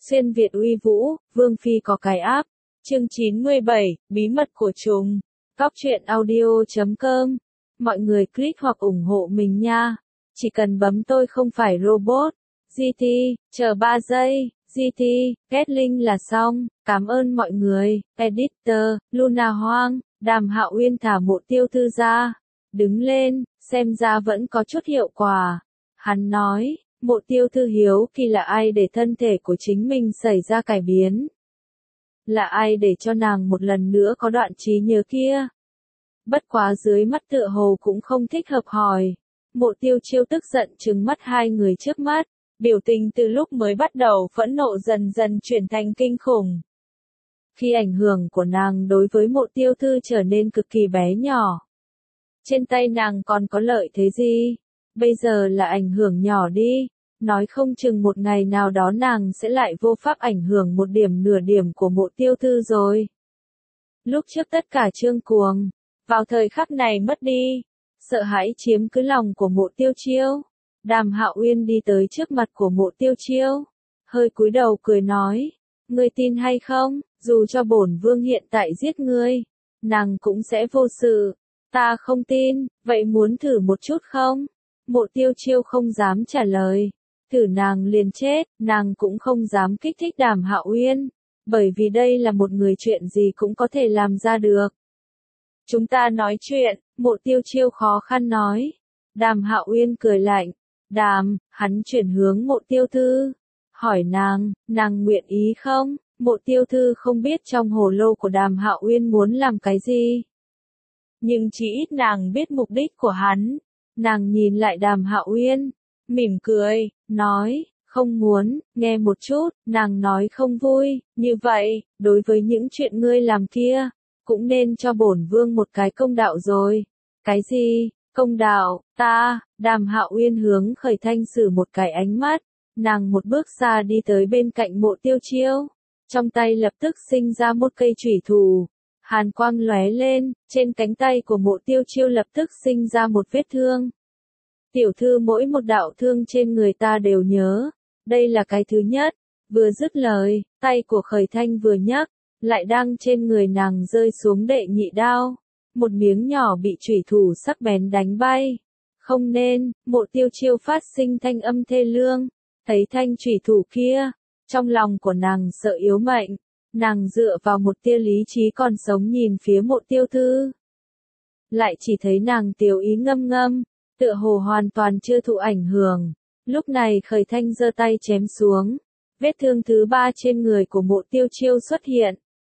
Xuyên Việt uy vũ, Vương Phi có cái áp. Chương 97, Bí mật của chúng. Góc truyện audio.com. Mọi người click hoặc ủng hộ mình nha. Chỉ cần bấm tôi không phải robot. GT, chờ 3 giây. GT, kết link là xong. Cảm ơn mọi người. Editor, Luna Hoang, Đàm Hạo Uyên thả Mộ Tiêu Thư ra. Đứng lên, xem ra vẫn có chút hiệu quả. Hắn nói, Mộ Tiêu Thư hiếu kỳ là ai để thân thể của chính mình xảy ra cải biến? Là ai để cho nàng một lần nữa có đoạn trí nhớ kia? Bất quá dưới mắt tựa hồ cũng không thích hợp hỏi. Mộ Tiêu Chiêu tức giận trừng mắt hai người trước mắt, biểu tình từ lúc mới bắt đầu phẫn nộ dần dần chuyển thành kinh khủng. Khi ảnh hưởng của nàng đối với Mộ Tiêu Thư trở nên cực kỳ bé nhỏ. Trên tay nàng còn có lợi thế gì? Bây giờ là ảnh hưởng nhỏ đi, nói không chừng một ngày nào đó nàng sẽ lại vô pháp ảnh hưởng một điểm nửa điểm của Mộ Tiêu Thư rồi. Lúc trước tất cả trương cuồng, vào thời khắc này mất đi, sợ hãi chiếm cứ lòng của Mộ Tiêu Chiêu. Đàm Hạo Uyên đi tới trước mặt của Mộ Tiêu Chiêu, hơi cúi đầu cười nói, ngươi tin hay không, dù cho bổn vương hiện tại giết ngươi, nàng cũng sẽ vô sự. Ta không tin, vậy muốn thử một chút không? Mộ Tiêu Chiêu không dám trả lời. Thử nàng liền chết, nàng cũng không dám kích thích Đàm Hạo Uyên, bởi vì đây là một người chuyện gì cũng có thể làm ra được. Chúng ta nói chuyện, Mộ Tiêu Chiêu khó khăn nói. Đàm Hạo Uyên cười lạnh. Hắn chuyển hướng Mộ Tiêu Thư, hỏi nàng nguyện ý không? Mộ Tiêu Thư không biết trong hồ lô của Đàm Hạo Uyên muốn làm cái gì. Nhưng chỉ ít nàng biết mục đích của hắn. Nàng nhìn lại Đàm Hạo Uyên, mỉm cười, nói, không muốn, nghe một chút, nàng nói không vui, như vậy, đối với những chuyện ngươi làm kia, cũng nên cho bổn vương một cái công đạo rồi. Cái gì, công đạo, Đàm Hạo Uyên hướng Khởi Thanh sử một cái ánh mắt, nàng một bước xa đi tới bên cạnh Mộ Tiêu Chiêu, trong tay lập tức sinh ra một cây chủy thủ. Hàn quang lóe lên, trên cánh tay của Mộ Tiêu Chiêu lập tức sinh ra một vết thương. Tiểu thư mỗi một đạo thương trên người ta đều nhớ, đây là cái thứ nhất. Vừa dứt lời, tay của Khởi Thanh vừa nhấc, lại đang trên người nàng rơi xuống đệ nhị đao. Một miếng nhỏ bị chủy thủ sắc bén đánh bay. Không nên, Mộ Tiêu Chiêu phát sinh thanh âm thê lương, thấy thanh chủy thủ kia, trong lòng của nàng sợ yếu mệnh. Nàng dựa vào một tia lý trí còn sống nhìn phía Mộ Tiêu Thư. Lại chỉ thấy nàng tiểu ý ngâm ngâm, tựa hồ hoàn toàn chưa thụ ảnh hưởng. Lúc này Khởi Thanh giơ tay chém xuống. Vết thương thứ 3 trên người của Mộ Tiêu Chiêu xuất hiện.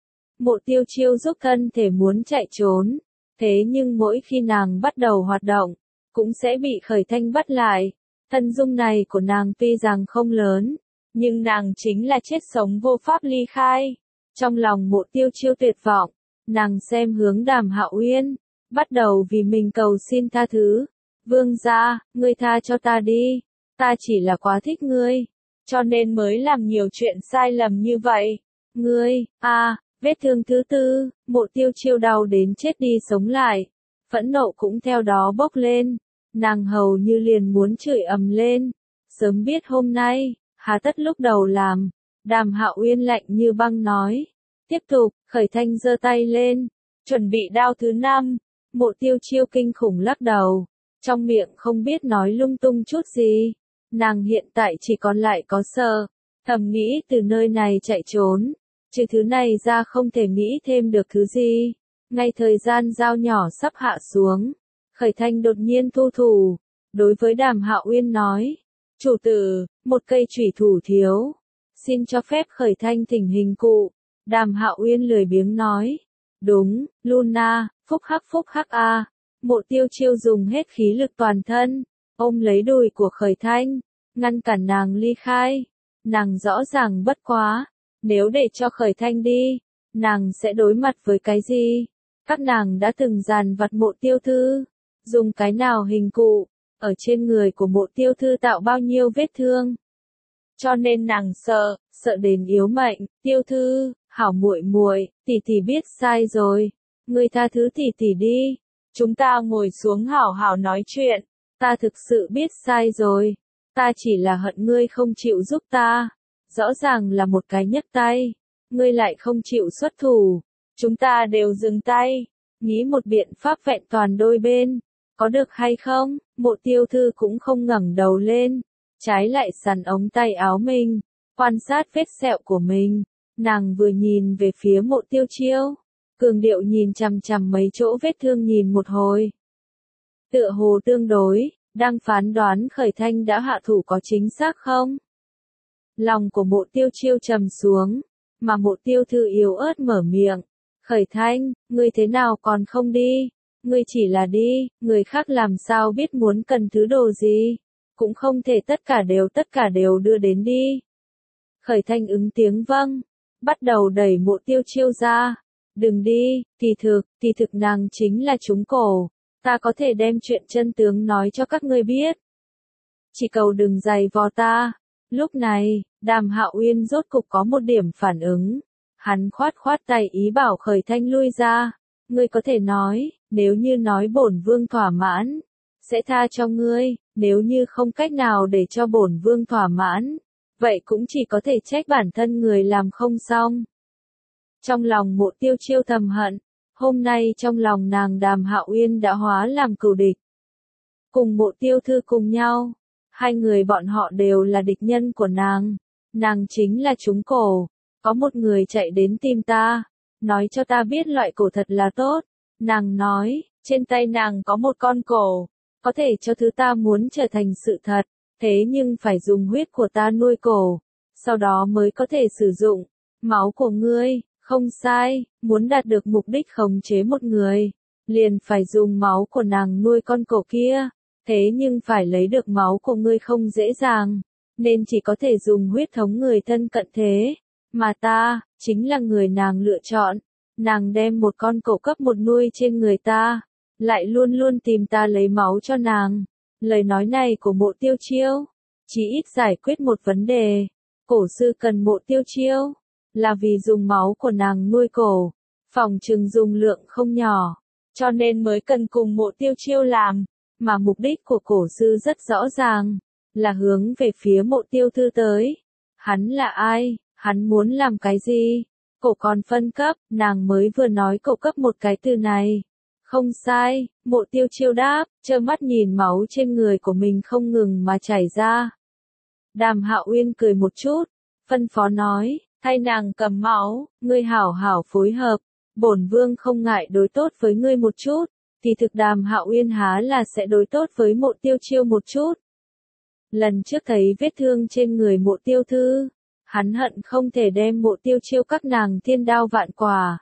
Mộ Tiêu Chiêu giúp thân thể muốn chạy trốn. Thế nhưng mỗi khi nàng bắt đầu hoạt động, cũng sẽ bị Khởi Thanh bắt lại. Thân dung này của nàng tuy rằng không lớn, nhưng nàng chính là chết sống vô pháp ly khai. Trong lòng Mộ Tiêu Chiêu tuyệt vọng, nàng xem hướng Đàm Hạo Uyên, bắt đầu vì mình cầu xin tha thứ. Vương gia, ngươi tha cho ta đi, ta chỉ là quá thích ngươi, cho nên mới làm nhiều chuyện sai lầm như vậy. Ngươi, vết thương thứ 4, Mộ Tiêu Chiêu đau đến chết đi sống lại, phẫn nộ cũng theo đó bốc lên, nàng hầu như liền muốn chửi ầm lên. Sớm biết hôm nay, hà tất lúc đầu làm. Đàm Hạo Uyên lạnh như băng nói. Tiếp tục, Khởi Thanh giơ tay lên, chuẩn bị đao thứ 5. Mộ Tiêu Chiêu kinh khủng lắc đầu, trong miệng không biết nói lung tung chút gì. Nàng hiện tại chỉ còn lại có sợ, thầm nghĩ từ nơi này chạy trốn, trừ thứ này ra không thể nghĩ thêm được thứ gì. Ngay thời gian dao nhỏ sắp hạ xuống, Khởi Thanh đột nhiên thu thủ, đối với Đàm Hạo Uyên nói, chủ tử, một cây chủy thủ thiếu, xin cho phép Khởi Thanh thỉnh hình cụ. Đàm Hạo Uyên lười biếng nói, đúng, Luna, phúc hắc a. Mộ Tiêu Chiêu dùng hết khí lực toàn thân, ôm lấy đùi của Khởi Thanh, ngăn cản nàng ly khai. Nàng rõ ràng bất quá, nếu để cho Khởi Thanh đi, nàng sẽ đối mặt với cái gì? Các nàng đã từng dàn vặt Mộ Tiêu Thư, dùng cái nào hình cụ, ở trên người của Mộ Tiêu Thư tạo bao nhiêu vết thương. Cho nên nàng sợ đến yếu mệnh. Tiêu Thư, hảo muội, tỷ tỷ biết sai rồi, ngươi tha thứ tỷ tỷ đi. Chúng ta ngồi xuống hảo hảo nói chuyện, ta thực sự biết sai rồi, ta chỉ là hận ngươi không chịu giúp ta. rõ ràng là một cái nhấc tay, ngươi lại không chịu xuất thủ, chúng ta đều dừng tay, nghĩ một biện pháp vẹn toàn đôi bên, có được hay không? Mộ Tiêu Thư cũng không ngẩng đầu lên, trái lại sắn ống tay áo mình, quan sát vết sẹo của mình, nàng vừa nhìn về phía Mộ Tiêu Chiêu, cường điệu nhìn chằm chằm mấy chỗ vết thương nhìn một hồi. Tựa hồ tương đối, đang phán đoán Khởi Thanh đã hạ thủ có chính xác không? Lòng của Mộ Tiêu Chiêu trầm xuống, mà Mộ Tiêu Thư yếu ớt mở miệng, Khởi Thanh, ngươi thế nào còn không đi? Ngươi chỉ là đi, người khác làm sao biết muốn cần thứ đồ gì? Cũng không thể tất cả đều đưa đến đi. Khởi Thanh ứng tiếng vâng, bắt đầu đẩy Mộ Tiêu Chiêu ra. Đừng đi, kỳ thực nàng chính là trúng cổ. Ta có thể đem chuyện chân tướng nói cho các ngươi biết. Chỉ cầu đừng giày vò ta. Lúc này, Đàm Hạo Uyên rốt cục có một điểm phản ứng. Hắn khoát tay ý bảo Khởi Thanh lui ra. Ngươi có thể nói, nếu như nói bổn vương thỏa mãn, sẽ tha cho ngươi, nếu như không cách nào để cho bổn vương thỏa mãn, vậy cũng chỉ có thể trách bản thân người làm không xong. Trong lòng Mộ Tiêu Chiêu thầm hận, hôm nay trong lòng nàng Đàm Hạo Uyên đã hóa làm cừu địch. Cùng Mộ Tiêu Thư cùng nhau, hai người bọn họ đều là địch nhân của nàng chính là trúng cổ, có một người chạy đến tìm ta, nói cho ta biết loại cổ thật là tốt, nàng nói, trên tay nàng có một con cổ, có thể cho thứ ta muốn trở thành sự thật, thế nhưng phải dùng huyết của ta nuôi cổ, sau đó mới có thể sử dụng, máu của ngươi. Không sai, muốn đạt được mục đích khống chế một người, liền phải dùng máu của nàng nuôi con cổ kia, thế nhưng phải lấy được máu của ngươi không dễ dàng, nên chỉ có thể dùng huyết thống người thân cận thế, mà ta, chính là người nàng lựa chọn, nàng đem một con cổ cấp một nuôi trên người ta, lại luôn luôn tìm ta lấy máu cho nàng. Lời nói này của Mộ Tiêu Chiêu, chỉ ít giải quyết một vấn đề, cổ sư cần Mộ Tiêu Chiêu. Là vì dùng máu của nàng nuôi cổ, phòng trừng dùng lượng không nhỏ, cho nên mới cần cùng Mộ Tiêu Chiêu làm, mà mục đích của cổ sư rất rõ ràng, là hướng về phía Mộ Tiêu Thư tới. Hắn là ai, hắn muốn làm cái gì, cổ còn phân cấp, nàng mới vừa nói cổ cấp một cái từ này. Không sai, Mộ Tiêu Chiêu đáp, trơ mắt nhìn máu trên người của mình không ngừng mà chảy ra. Đàm Hạo Uyên cười một chút, phân phó nói, thay nàng cầm máu, ngươi hảo hảo phối hợp, bổn vương không ngại đối tốt với ngươi một chút, thì thực Đàm Hạo Uyên há là sẽ đối tốt với Mộ Tiêu Chiêu một chút. Lần trước thấy vết thương trên người Mộ Tiêu Thư, hắn hận không thể đem Mộ Tiêu Chiêu các nàng thiên đao vạn quả.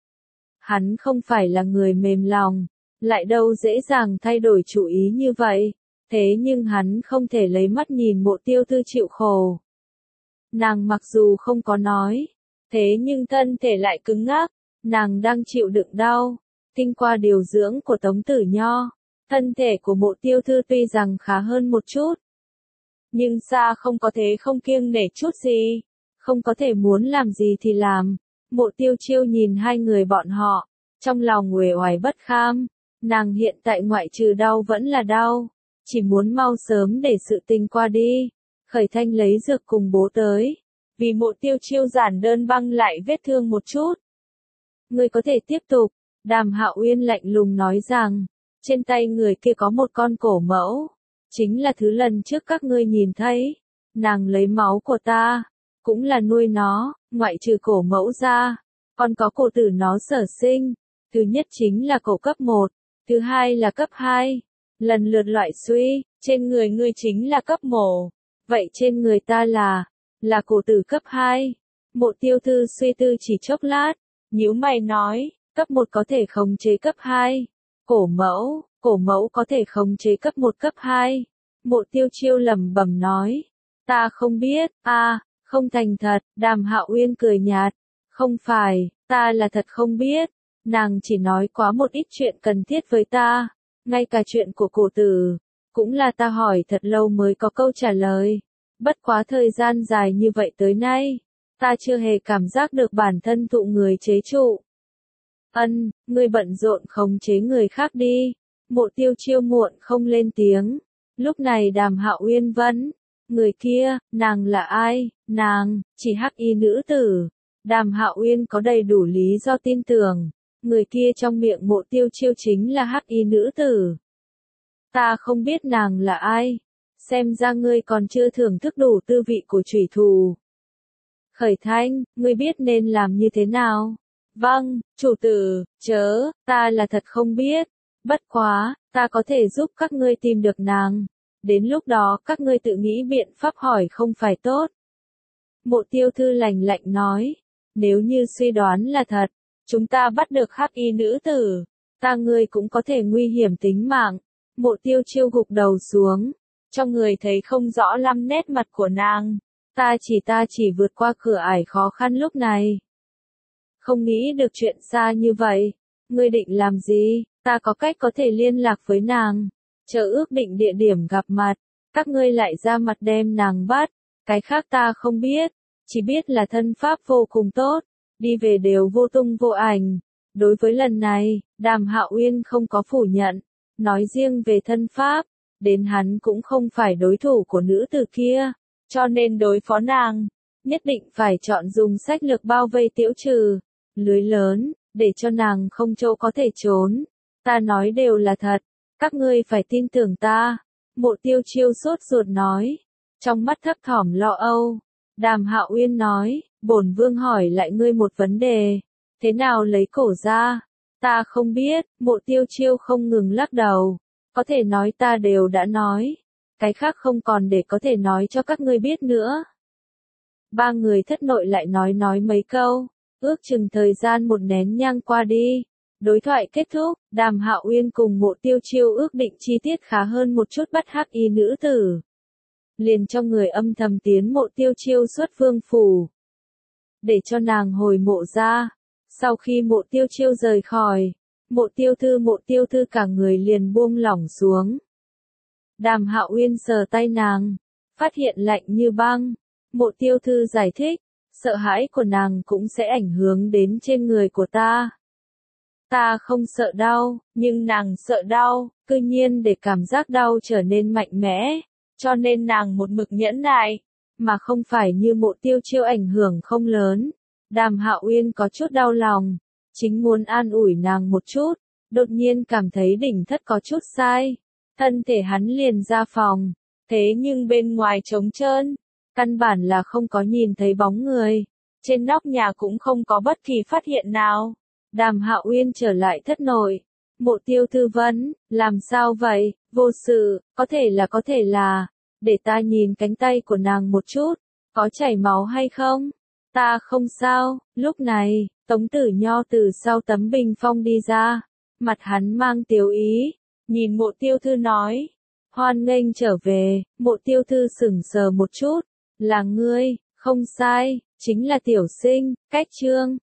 Hắn không phải là người mềm lòng, lại đâu dễ dàng thay đổi chủ ý như vậy, thế nhưng hắn không thể lấy mắt nhìn Mộ Tiêu Thư chịu khổ. Nàng mặc dù không có nói, thế nhưng thân thể lại cứng ngắc, nàng đang chịu đựng đau. Kinh qua điều dưỡng của Tống Tử Nho, thân thể của Mộ Tiêu Thư tuy rằng khá hơn một chút, nhưng xa không có thế không kiêng nể chút gì, không có thể muốn làm gì thì làm. Mộ Tiêu Chiêu nhìn hai người bọn họ, trong lòng uể oải bất kham, nàng hiện tại ngoại trừ đau vẫn là đau, chỉ muốn mau sớm để sự tình qua đi. Khởi Thanh lấy dược cùng bố tới, vì Mộ Tiêu Chiêu giản đơn băng lại vết thương một chút. Ngươi có thể tiếp tục, Đàm Hạo Uyên lạnh lùng nói rằng, trên tay người kia có một con cổ mẫu, chính là thứ lần trước các ngươi nhìn thấy, nàng lấy máu của ta, cũng là nuôi nó, ngoại trừ cổ mẫu ra, còn có cổ tử nó sở sinh, thứ nhất chính là cổ cấp 1, thứ hai là cấp 2, lần lượt loại suy, trên người ngươi chính là cấp mổ. Vậy trên người ta là cổ tử cấp 2. Mộ Tiêu Thư suy tư chỉ chốc lát, nhíu mày nói, cấp 1 có thể khống chế cấp 2. Cổ mẫu có thể khống chế cấp 1 cấp 2. Mộ Tiêu Chiêu lẩm bẩm nói, ta không biết, không thành thật, Đàm Hạo Uyên cười nhạt, không phải, ta là thật không biết, nàng chỉ nói quá một ít chuyện cần thiết với ta, ngay cả chuyện của cổ tử. Cũng là ta hỏi thật lâu mới có câu trả lời. Bất quá thời gian dài như vậy tới nay, ta chưa hề cảm giác được bản thân thụ người chế trụ. Ngươi bận rộn khống chế người khác đi. Mộ Tiêu Chiêu muộn không lên tiếng. Lúc này Đàm Hạo Uyên vẫn Người kia, nàng là ai? Nàng, chỉ hắc y nữ tử. Đàm Hạo Uyên có đầy đủ lý do tin tưởng, người kia trong miệng Mộ Tiêu Chiêu chính là hắc y nữ tử. Ta không biết nàng là ai. Xem ra ngươi còn chưa thưởng thức đủ tư vị của chủy thủ. Khởi Thanh, ngươi biết nên làm như thế nào? Vâng, chủ tử, chớ, ta là thật không biết. Bất quá, ta có thể giúp các ngươi tìm được nàng. Đến lúc đó các ngươi tự nghĩ biện pháp hỏi không phải tốt. Mộ Tiêu Thư lạnh lạnh nói, nếu như suy đoán là thật, chúng ta bắt được hắc y nữ tử, ta ngươi cũng có thể nguy hiểm tính mạng. Mộ Tiêu Chiêu gục đầu xuống, trong người thấy không rõ lắm nét mặt của nàng. Ta chỉ vượt qua cửa ải khó khăn lúc này. Không nghĩ được chuyện xa như vậy. Ngươi định làm gì? Ta có cách có thể liên lạc với nàng. Chờ ước định địa điểm gặp mặt. Các ngươi lại ra mặt đem nàng bắt. Cái khác ta không biết. Chỉ biết là thân pháp vô cùng tốt. Đi về đều vô tung vô ảnh. Đối với lần này, Đàm Hạo Uyên không có phủ nhận. Nói riêng về thân pháp, đến hắn cũng không phải đối thủ của nữ tử kia. Cho nên đối phó nàng, nhất định phải chọn dùng sách lược bao vây tiễu trừ, lưới lớn, để cho nàng không chỗ có thể trốn. Ta nói đều là thật, các ngươi phải tin tưởng ta. Mộ Tiêu Chiêu sốt ruột nói, trong mắt thấp thỏm lo âu. Đàm Hạo Uyên nói, bổn vương hỏi lại ngươi một vấn đề, thế nào lấy cổ ra? Ta không biết. Mộ Tiêu Chiêu không ngừng lắc đầu, có thể nói ta đều đã nói. Cái khác không còn để có thể nói cho các ngươi biết nữa. Ba người thất nội lại nói mấy câu, ước chừng thời gian một nén nhang qua đi. Đối thoại kết thúc, Đàm Hạo Uyên cùng Mộ Tiêu Chiêu ước định chi tiết khá hơn một chút bắt hắc y nữ tử. Liền cho người âm thầm tiến Mộ Tiêu Chiêu xuất vương phủ, để cho nàng hồi mộ ra. Sau khi Mộ Tiêu Chiêu rời khỏi, Mộ Tiêu Thư cả người liền buông lỏng xuống. Đàm Hạo Uyên sờ tay nàng, phát hiện lạnh như băng. Mộ Tiêu Thư giải thích, sợ hãi của nàng cũng sẽ ảnh hưởng đến trên người của ta. Ta không sợ đau, nhưng nàng sợ đau, cư nhiên để cảm giác đau trở nên mạnh mẽ, cho nên nàng một mực nhẫn nại, mà không phải như Mộ Tiêu Chiêu ảnh hưởng không lớn. Đàm Hạo Uyên có chút đau lòng, chính muốn an ủi nàng một chút, đột nhiên cảm thấy đỉnh thất có chút sai. Thân thể hắn liền ra phòng, thế nhưng bên ngoài trống trơn, căn bản là không có nhìn thấy bóng người, trên nóc nhà cũng không có bất kỳ phát hiện nào. Đàm Hạo Uyên trở lại thất nội, Mộ Tiêu Thư vấn, làm sao vậy? Vô sự, có thể là, để ta nhìn cánh tay của nàng một chút, có chảy máu hay không? Ta không sao. Lúc này, Tống Tử Nho từ sau tấm bình phong đi ra, mặt hắn mang tiếu ý. Nhìn Mộ Tiêu Thư nói, hoan nghênh trở về. Mộ Tiêu Thư sững sờ một chút, là ngươi? Không sai, chính là tiểu sinh, cách trương.